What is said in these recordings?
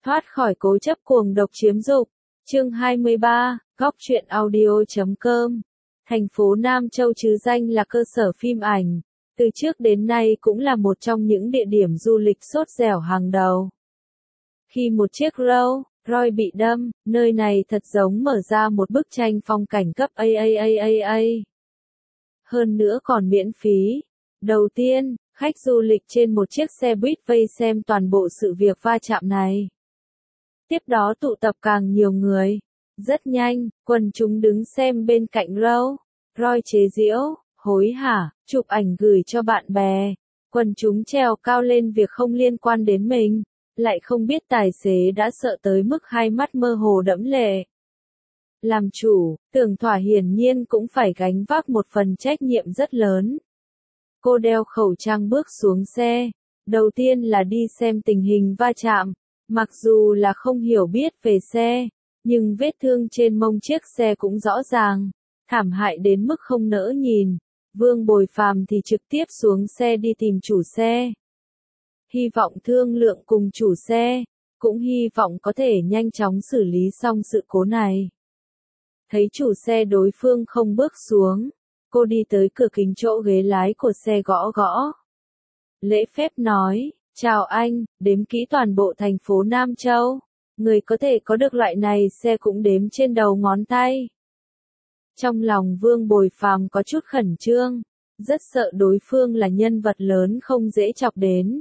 Thoát khỏi cố chấp cuồng độc chiếm dục. Chương 23, Góc truyện audio.com. Thành phố Nam Châu chứ danh là cơ sở phim ảnh, từ trước đến nay cũng là một trong những địa điểm du lịch sốt dẻo hàng đầu. Khi một chiếc Rolls Royce bị đâm, nơi này thật giống mở ra một bức tranh phong cảnh cấp AAAAA. Hơn nữa còn miễn phí. Đầu tiên, khách du lịch trên một chiếc xe buýt vây xem toàn bộ sự việc va chạm này. Tiếp đó tụ tập càng nhiều người. Rất nhanh, quần chúng đứng xem bên cạnh Rolls Royce chế giễu, hối hả, chụp ảnh gửi cho bạn bè. Quần chúng trèo cao lên việc không liên quan đến mình, lại không biết tài xế đã sợ tới mức hai mắt mơ hồ đẫm lệ. Làm chủ, Tưởng Thỏa hiển nhiên cũng phải gánh vác một phần trách nhiệm rất lớn. Cô đeo khẩu trang bước xuống xe. Đầu tiên là đi xem tình hình va chạm. Mặc dù là không hiểu biết về xe, nhưng vết thương trên mông chiếc xe cũng rõ ràng, thảm hại đến mức không nỡ nhìn. Vương Bồi Phàm thì trực tiếp xuống xe đi tìm chủ xe. Hy vọng thương lượng cùng chủ xe, cũng hy vọng có thể nhanh chóng xử lý xong sự cố này. Thấy chủ xe đối phương không bước xuống, cô đi tới cửa kính chỗ ghế lái của xe gõ gõ. Lễ phép nói, chào anh, đếm kỹ toàn bộ thành phố Nam Châu. Người có thể có được loại này xe cũng đếm trên đầu ngón tay. Trong lòng Vương Bồi Phàm có chút khẩn trương, rất sợ đối phương là nhân vật lớn không dễ chọc đến.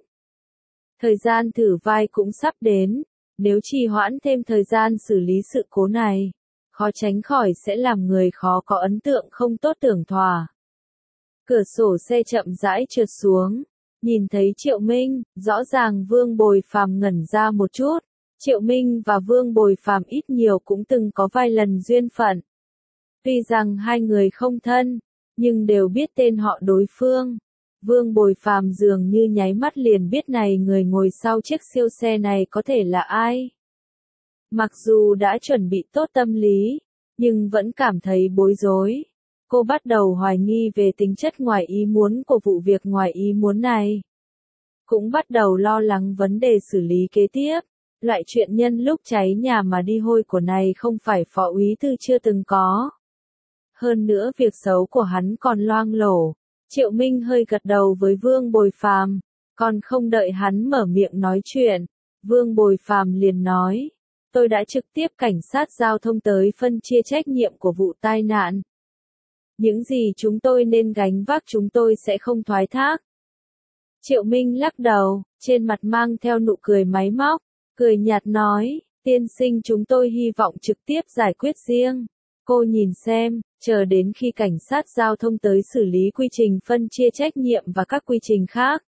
Thời gian thử vai cũng sắp đến, nếu trì hoãn thêm thời gian xử lý sự cố này, khó tránh khỏi sẽ làm người khó có ấn tượng không tốt Tưởng Thỏa. Cửa sổ xe chậm rãi trượt xuống, nhìn thấy Triệu Minh, rõ ràng Vương Bồi Phàm ngẩn ra một chút. Triệu Minh và Vương Bồi Phàm ít nhiều cũng từng có vài lần duyên phận. Tuy rằng hai người không thân, nhưng đều biết tên họ đối phương. Vương Bồi Phàm dường như nháy mắt liền biết này người ngồi sau chiếc siêu xe này có thể là ai. Mặc dù đã chuẩn bị tốt tâm lý, nhưng vẫn cảm thấy bối rối. Cô bắt đầu hoài nghi về tính chất ngoài ý muốn của vụ việc ngoài ý muốn này. Cũng bắt đầu lo lắng vấn đề xử lý kế tiếp. Loại chuyện nhân lúc cháy nhà mà đi hôi của này không phải Phó Úy Thư chưa từng có. Hơn nữa việc xấu của hắn còn loang lổ. Triệu Minh hơi gật đầu với Vương Bồi Phàm, còn không đợi hắn mở miệng nói chuyện, Vương Bồi Phàm liền nói, tôi đã trực tiếp cảnh sát giao thông tới phân chia trách nhiệm của vụ tai nạn. Những gì chúng tôi nên gánh vác chúng tôi sẽ không thoái thác. Triệu Minh lắc đầu, trên mặt mang theo nụ cười máy móc, cười nhạt nói, tiên sinh chúng tôi hy vọng trực tiếp giải quyết riêng. Cô nhìn xem, chờ đến khi cảnh sát giao thông tới xử lý quy trình phân chia trách nhiệm và các quy trình khác.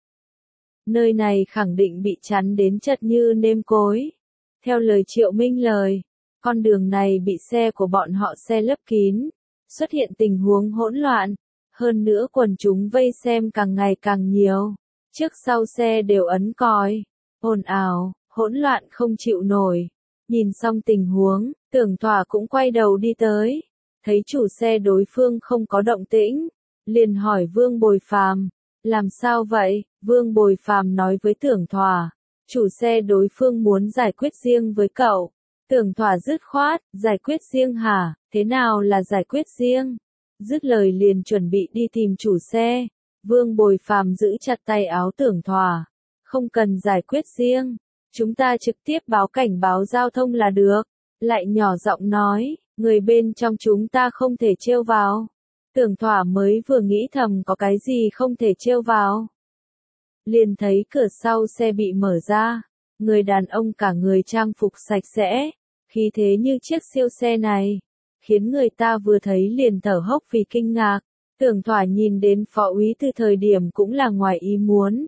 Nơi này khẳng định bị chắn đến chật như nêm cối. Theo lời Triệu Minh lời, con đường này bị xe của bọn họ xe lấp kín, xuất hiện tình huống hỗn loạn. Hơn nữa quần chúng vây xem càng ngày càng nhiều, trước sau xe đều ấn còi, ồn ào, hỗn loạn không chịu nổi. Nhìn xong tình huống, Tưởng Thỏa cũng quay đầu đi tới, thấy chủ xe đối phương không có động tĩnh, liền hỏi Vương Bồi Phàm, làm sao vậy? Vương Bồi Phàm nói với Tưởng Thỏa, chủ xe đối phương muốn giải quyết riêng với cậu. Tưởng Thỏa dứt khoát, giải quyết riêng hả? Thế nào là giải quyết riêng? Dứt lời liền chuẩn bị đi tìm chủ xe. Vương Bồi Phàm giữ chặt tay áo Tưởng Thỏa, không cần giải quyết riêng. Chúng ta trực tiếp báo cảnh báo giao thông là được. Lại nhỏ giọng nói, người bên trong chúng ta không thể trêu vào. Tưởng Thỏa mới vừa nghĩ thầm có cái gì không thể trêu vào. Liền thấy cửa sau xe bị mở ra. Người đàn ông cả người trang phục sạch sẽ, khí thế như chiếc siêu xe này, khiến người ta vừa thấy liền thở hốc vì kinh ngạc. Tưởng Thỏa nhìn đến Phó Úy Thư thời điểm cũng là ngoài ý muốn.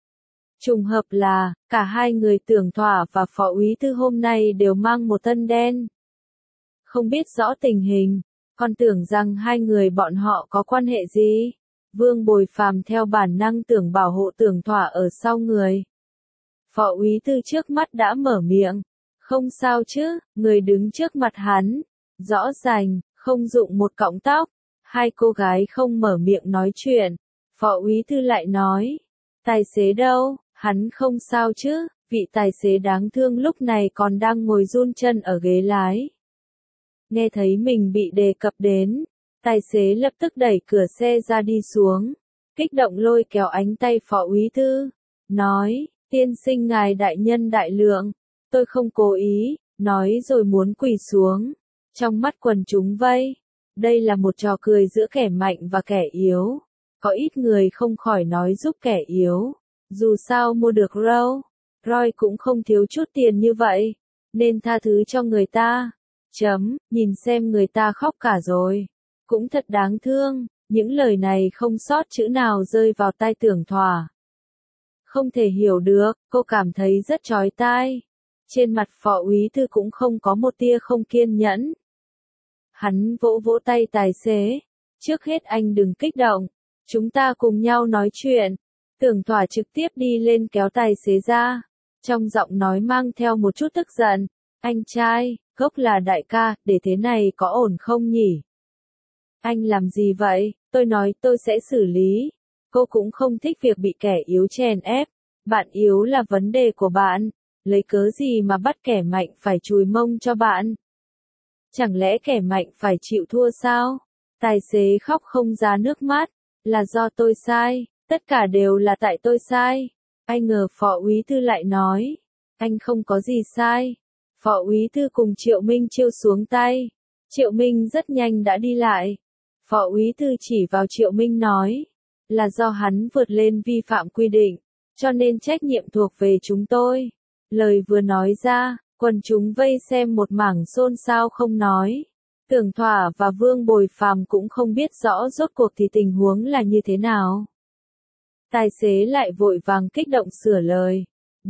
Trùng hợp là, cả hai người Tưởng Thỏa và Phó Úy Thư hôm nay đều mang một thân đen. Không biết rõ tình hình, còn tưởng rằng hai người bọn họ có quan hệ gì. Vương Bồi Phàm theo bản năng tưởng bảo hộ Tưởng Thỏa ở sau người. Phó Úy Thư trước mắt đã mở miệng. Không sao chứ, người đứng trước mặt hắn. Rõ ràng, không dụng một cọng tóc. Hai cô gái không mở miệng nói chuyện. Phó Úy Thư lại nói. Tài xế đâu? Hắn không sao chứ, Vị tài xế đáng thương lúc này còn đang ngồi run chân ở ghế lái. Nghe thấy mình bị đề cập đến, tài xế lập tức đẩy cửa xe ra đi xuống, kích động lôi kéo ánh tay phó úy thư, nói, tiên sinh ngài đại nhân đại lượng, tôi không cố ý, nói rồi muốn quỳ xuống. Trong mắt quần chúng vây, đây là một trò cười giữa kẻ mạnh và kẻ yếu. Có ít người không khỏi nói giúp kẻ yếu. Dù sao mua được Roy cũng không thiếu chút tiền như vậy, nên tha thứ cho người ta. Nhìn xem người ta khóc cả rồi. Cũng thật đáng thương, những lời này không sót chữ nào rơi vào tai Tưởng Thỏa. Không thể hiểu được, cô cảm thấy rất chói tai. Trên mặt phó úy thư cũng không có một tia không kiên nhẫn. Hắn vỗ vỗ tay tài xế. Trước hết anh đừng kích động. Chúng ta cùng nhau nói chuyện. Tưởng Thỏa trực tiếp đi lên kéo tài xế ra. Trong giọng nói mang theo một chút tức giận. Anh trai, gốc là đại ca, để thế này có ổn không nhỉ? Anh làm gì vậy? Tôi nói tôi sẽ xử lý. Cô cũng không thích việc bị kẻ yếu chèn ép. Bạn yếu là vấn đề của bạn. Lấy cớ gì mà bắt kẻ mạnh phải chùi mông cho bạn? Chẳng lẽ kẻ mạnh phải chịu thua sao? Tài xế khóc không ra nước mắt. Là do tôi sai, tất cả đều là tại tôi sai. Ai ngờ phó úy thư lại nói, anh không có gì sai. Phó úy thư cùng Triệu Minh Chiêu xuống tay. Triệu Minh rất nhanh đã đi lại. Phó úy thư chỉ vào Triệu Minh nói, là do hắn vượt lên vi phạm quy định, cho nên trách nhiệm thuộc về chúng tôi. Lời vừa nói ra, quần chúng vây xem một mảng xôn xao không nói. Tưởng Thỏa và Vương Bồi Phàm cũng không biết rõ rốt cuộc thì tình huống là như thế nào. Tài xế lại vội vàng kích động sửa lời.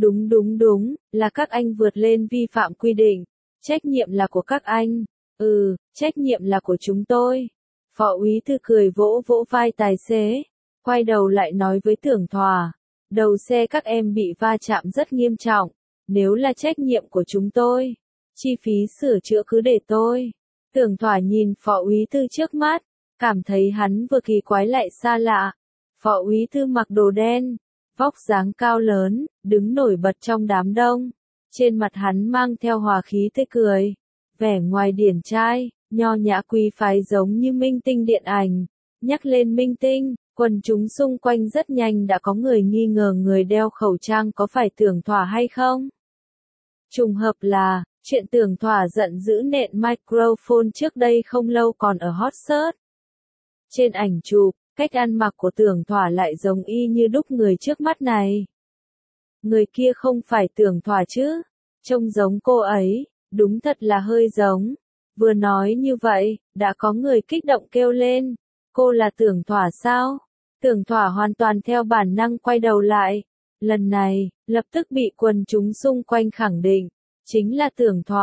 Đúng, là các anh vượt lên vi phạm quy định. Trách nhiệm là của các anh. Trách nhiệm là của chúng tôi. Phó úy thư cười vỗ vỗ vai tài xế. Quay đầu lại nói với Tưởng Thỏa. Đầu xe các em bị va chạm rất nghiêm trọng. Nếu là trách nhiệm của chúng tôi, chi phí sửa chữa cứ để tôi. Tưởng Thỏa nhìn phó úy thư trước mắt, cảm thấy hắn vừa kỳ quái lại xa lạ. Phó úy thư mặc đồ đen, vóc dáng cao lớn, đứng nổi bật trong đám đông. Trên mặt hắn mang theo hòa khí tươi cười, vẻ ngoài điển trai, nho nhã quý phái giống như minh tinh điện ảnh. Nhắc lên minh tinh, quần chúng xung quanh rất nhanh đã có người nghi ngờ người đeo khẩu trang có phải Tưởng Thỏa hay không. Trùng hợp là, chuyện Tưởng Thỏa giận dữ nện microphone trước đây không lâu còn ở hot search. Trên ảnh chụp, cách ăn mặc của Tưởng Thỏa lại giống y như đúc người trước mắt này. Người kia không phải Tưởng Thỏa chứ? Trông giống cô ấy, đúng thật là hơi giống. Vừa nói như vậy, đã có người kích động kêu lên. Cô là Tưởng Thỏa sao? Tưởng Thỏa hoàn toàn theo bản năng quay đầu lại. Lần này, lập tức bị quần chúng xung quanh khẳng định. Chính là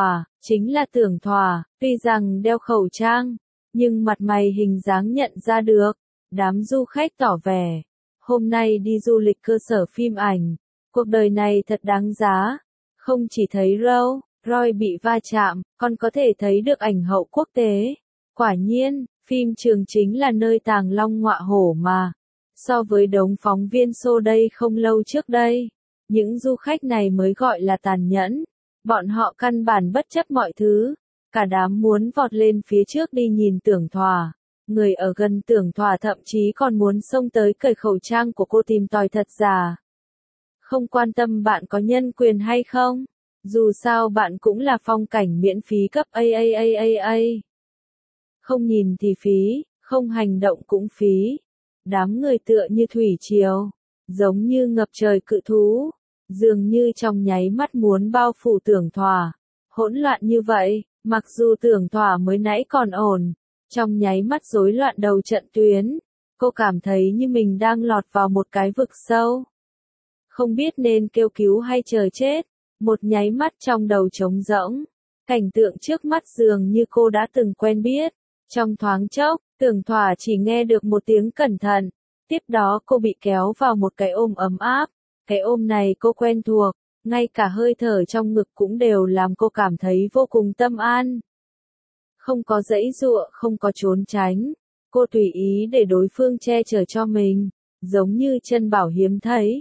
Tưởng Thỏa, tuy rằng đeo khẩu trang, nhưng mặt mày hình dáng nhận ra được. Đám du khách tỏ vẻ, hôm nay đi du lịch cơ sở phim ảnh, cuộc đời này thật đáng giá. Không chỉ thấy Roy bị va chạm, còn có thể thấy được ảnh hậu quốc tế. Quả nhiên, phim trường chính là nơi tàng long ngọa hổ mà. So với đống phóng viên xô đây không lâu trước đây, những du khách này mới gọi là tàn nhẫn. Bọn họ căn bản bất chấp mọi thứ, cả đám muốn vọt lên phía trước đi nhìn Tưởng Thỏa. Người ở gần Tưởng Thỏa thậm chí còn muốn xông tới cởi khẩu trang của cô tìm tòi thật giả. Không quan tâm bạn có nhân quyền hay không, dù sao bạn cũng là phong cảnh miễn phí cấp AAAAA. Không nhìn thì phí, không hành động cũng phí. Đám người tựa như thủy triều, giống như ngập trời cự thú, dường như trong nháy mắt muốn bao phủ Tưởng Thỏa. Hỗn loạn như vậy, mặc dù Tưởng Thỏa mới nãy còn ổn, trong nháy mắt rối loạn đầu trận tuyến, cô cảm thấy như mình đang lọt vào một cái vực sâu. Không biết nên kêu cứu hay chờ chết, một nháy mắt trong đầu trống rỗng, cảnh tượng trước mắt dường như cô đã từng quen biết. Trong thoáng chốc, Tưởng Thỏa chỉ nghe được một tiếng cẩn thận, tiếp đó cô bị kéo vào một cái ôm ấm áp. Cái ôm này cô quen thuộc, ngay cả hơi thở trong ngực cũng đều làm cô cảm thấy vô cùng tâm an. Không có giãy giụa, không có trốn tránh, cô tùy ý để đối phương che chở cho mình, giống như chân bảo hiếm thấy.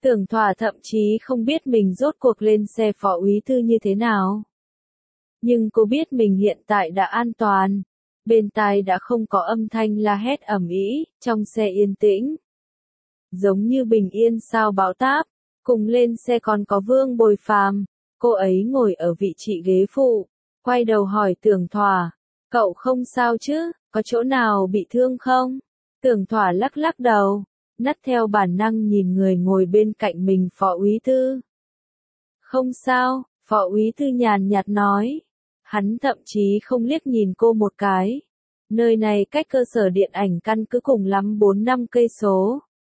Tưởng Thỏa thậm chí không biết mình rốt cuộc lên xe phó úy thư như thế nào. Nhưng cô biết mình hiện tại đã an toàn. Bên tai đã không có âm thanh la hét ầm ĩ, trong xe yên tĩnh. Giống như bình yên sau bão táp, cùng lên xe còn có Vương Bồi Phàm, cô ấy ngồi ở vị trí ghế phụ, quay đầu hỏi Tưởng Thỏa, cậu không sao chứ, có chỗ nào bị thương không? Tưởng Thỏa lắc lắc đầu, nắt theo bản năng nhìn người ngồi bên cạnh mình phó úy thư. Không sao, phó úy thư nhàn nhạt nói. Hắn thậm chí không liếc nhìn cô một cái. Nơi này cách cơ sở điện ảnh căn cứ cùng lắm 4-5 cây số.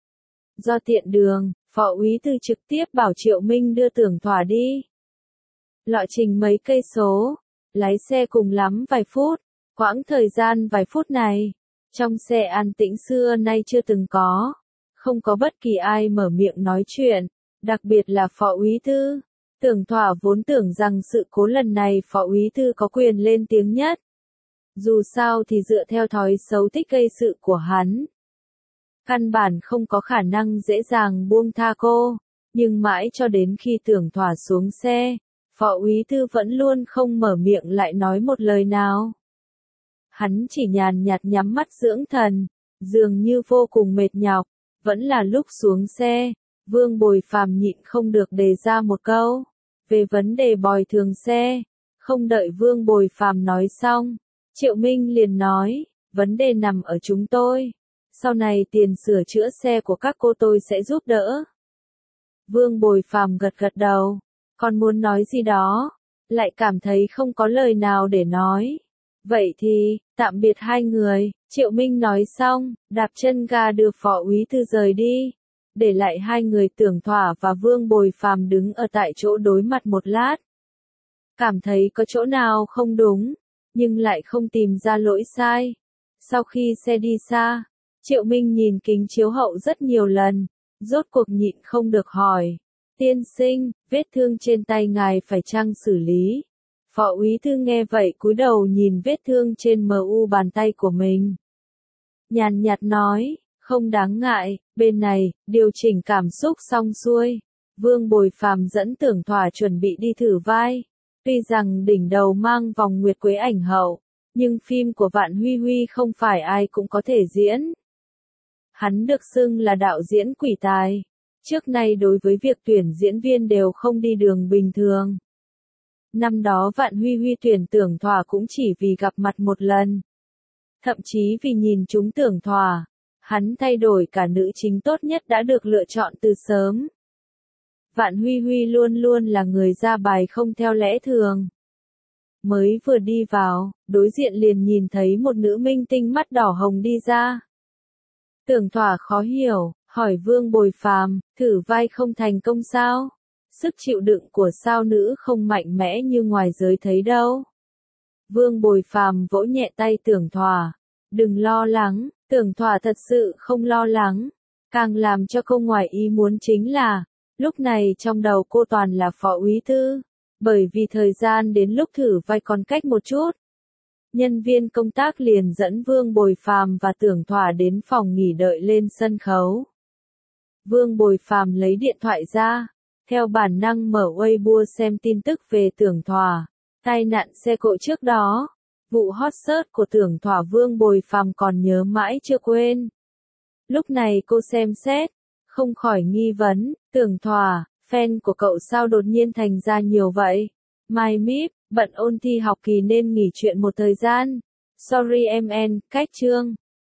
Do tiện đường, phó úy thư trực tiếp bảo Triệu Minh đưa Tưởng Thỏa đi. Lộ trình mấy cây số, lái xe cùng lắm vài phút, quãng thời gian vài phút này, trong xe an tĩnh xưa nay chưa từng có, không có bất kỳ ai mở miệng nói chuyện, đặc biệt là phó úy thư. Tưởng Thỏa vốn tưởng rằng sự cố lần này phó úy thư có quyền lên tiếng nhất. Dù sao thì dựa theo thói xấu thích gây sự của hắn, căn bản không có khả năng dễ dàng buông tha cô, nhưng mãi cho đến khi Tưởng Thỏa xuống xe, phó úy thư vẫn luôn không mở miệng lại nói một lời nào. Hắn chỉ nhàn nhạt nhắm mắt dưỡng thần, dường như vô cùng mệt nhọc, vẫn là lúc xuống xe, Vương Bồi Phàm nhịn không được đề ra một câu, về vấn đề bồi thường xe, không đợi Vương Bồi Phàm nói xong, Triệu Minh liền nói, vấn đề nằm ở chúng tôi, sau này tiền sửa chữa xe của các cô tôi sẽ giúp đỡ. Vương Bồi Phàm gật gật đầu, còn muốn nói gì đó, lại cảm thấy không có lời nào để nói. Vậy thì, tạm biệt hai người, Triệu Minh nói xong, đạp chân ga đưa phó úy thư rời đi, để lại hai người Tưởng Thỏa và Vương Bồi Phàm đứng ở tại chỗ đối mặt một lát. Cảm thấy có chỗ nào không đúng, nhưng lại không tìm ra lỗi sai. Sau khi xe đi xa, Triệu Minh nhìn kính chiếu hậu rất nhiều lần, rốt cuộc nhịn không được hỏi. Tiên sinh, vết thương trên tay ngài phải chăng xử lý? Phó úy thư nghe vậy cúi đầu nhìn vết thương trên mu bàn tay của mình. Nhàn nhạt nói, không đáng ngại, bên này, điều chỉnh cảm xúc xong xuôi. Vương Bồi Phàm dẫn Tưởng Thỏa chuẩn bị đi thử vai. Tuy rằng đỉnh đầu mang vòng nguyệt quế ảnh hậu, nhưng phim của Vạn Huy Huy không phải ai cũng có thể diễn. Hắn được xưng là đạo diễn quỷ tài. Trước nay đối với việc tuyển diễn viên đều không đi đường bình thường. Năm đó Vạn Huy Huy tuyển Tưởng Thỏa cũng chỉ vì gặp mặt một lần. Thậm chí vì nhìn chúng Tưởng Thỏa, hắn thay đổi cả nữ chính tốt nhất đã được lựa chọn từ sớm. Vạn Huy Huy luôn luôn là người ra bài không theo lẽ thường. Mới vừa đi vào, đối diện liền nhìn thấy một nữ minh tinh mắt đỏ hồng đi ra. Tưởng Thỏa khó hiểu, hỏi Vương Bồi Phàm, thử vai không thành công sao? Sức chịu đựng của sao nữ không mạnh mẽ như ngoài giới thấy đâu. Vương Bồi Phàm vỗ nhẹ tay Tưởng Thỏa, đừng lo lắng, Tưởng Thỏa thật sự không lo lắng. Càng làm cho cô ngoài ý muốn chính là, lúc này trong đầu cô toàn là phó úy thư, bởi vì thời gian đến lúc thử vai còn cách một chút. Nhân viên công tác liền dẫn Vương Bồi Phàm và Tưởng Thỏa đến phòng nghỉ đợi lên sân khấu. Vương Bồi Phàm lấy điện thoại ra, theo bản năng mở Weibo xem tin tức về Tưởng Thỏa, tai nạn xe cộ trước đó, vụ hot search của Tưởng Thỏa Vương Bồi Phàm còn nhớ mãi chưa quên. Lúc này cô xem xét, không khỏi nghi vấn, Tưởng Thỏa, fan của cậu sao đột nhiên thành ra nhiều vậy? My Mip, bận ôn thi học kỳ nên nghỉ chuyện một thời gian. Sorry em, cách chương.